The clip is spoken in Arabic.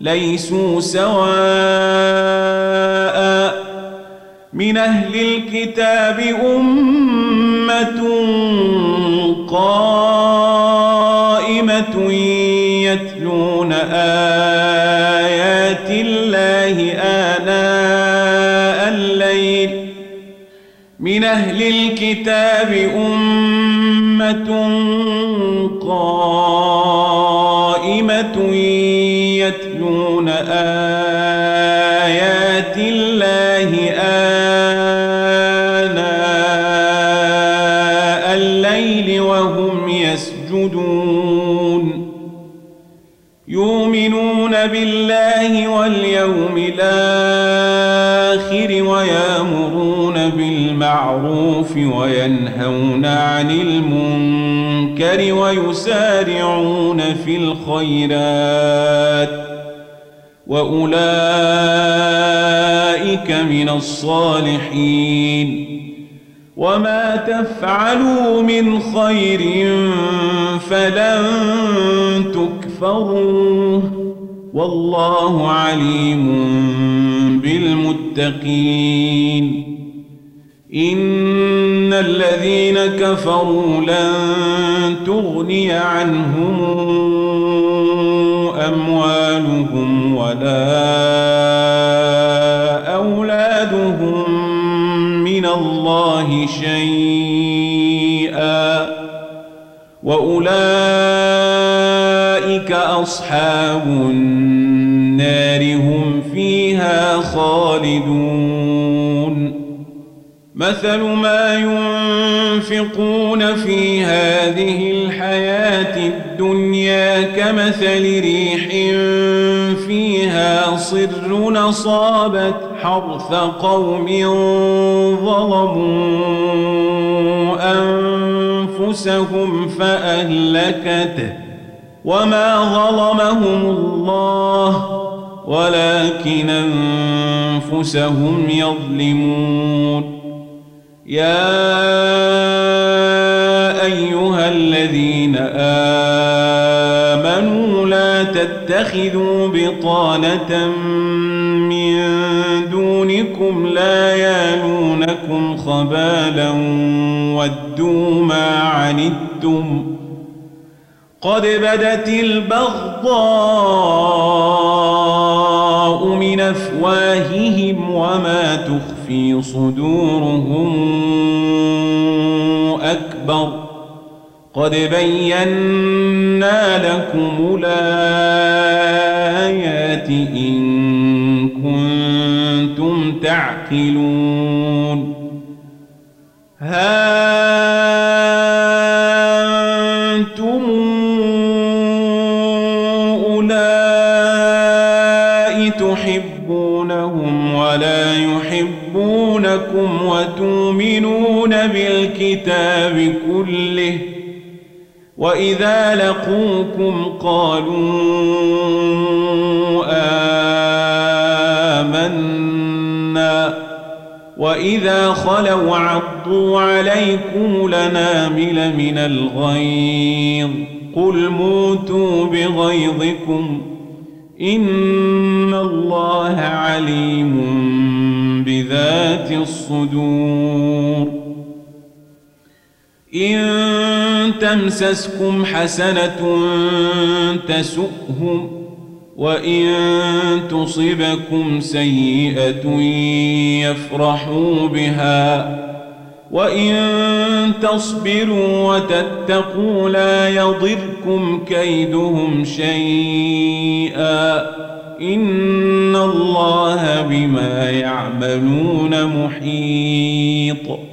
ليسوا سواء من أهل الكتاب أمة قائمة يتلون آيات الله آناء الليل من أهل الكتاب أمة قائمة يتلون آيات الله آناء الليل وهم يسجدون يؤمنون بالله واليوم الآخر ويأمرون بالمعروف وينهون عن المنكر ويسارعون في الخيرات وأولئك من الصالحين وما تفعلوا من خير فلن تكفروه والله عليم بالمتقين إن الذين كفروا لن تغني عنهم أموالهم ولا أولادهم من الله شيئا وأولئك أصحاب النار هم فيها خالدون مثل ما ينفقون في هذه الحياة الدنيا كمثل ريح فيها صر أصابت حرث قوم ظلموا أنفسهم فأهلكته وما ظلمهم الله ولكن أنفسهم يظلمون يا أيها الذين آمنوا لا تتخذوا بطانة من دونكم لا يالونكم خبالا ودوا ما عنتم قد بدت البغضاء من أفواههم وما تخفي صدورهم أكبر قد بينا لكم الآيات إن كنتم تعقلون ها أنتم أولئك تحبونهم ولا يحبونكم وتؤمنون بالكتاب كله وإذا لقوكم قالوا آمنا وإذا خلوا عضوا عليكم الأنامل من الغيظ قل موتوا بغيظكم إن الله عليم بذات الصدور إن تمسسكم حسنة تسؤهم وإن تصبكم سيئة يفرحوا بها وإن تصبروا وتتقوا لا يضركم كيدهم شيئا إن الله بما يعملون محيط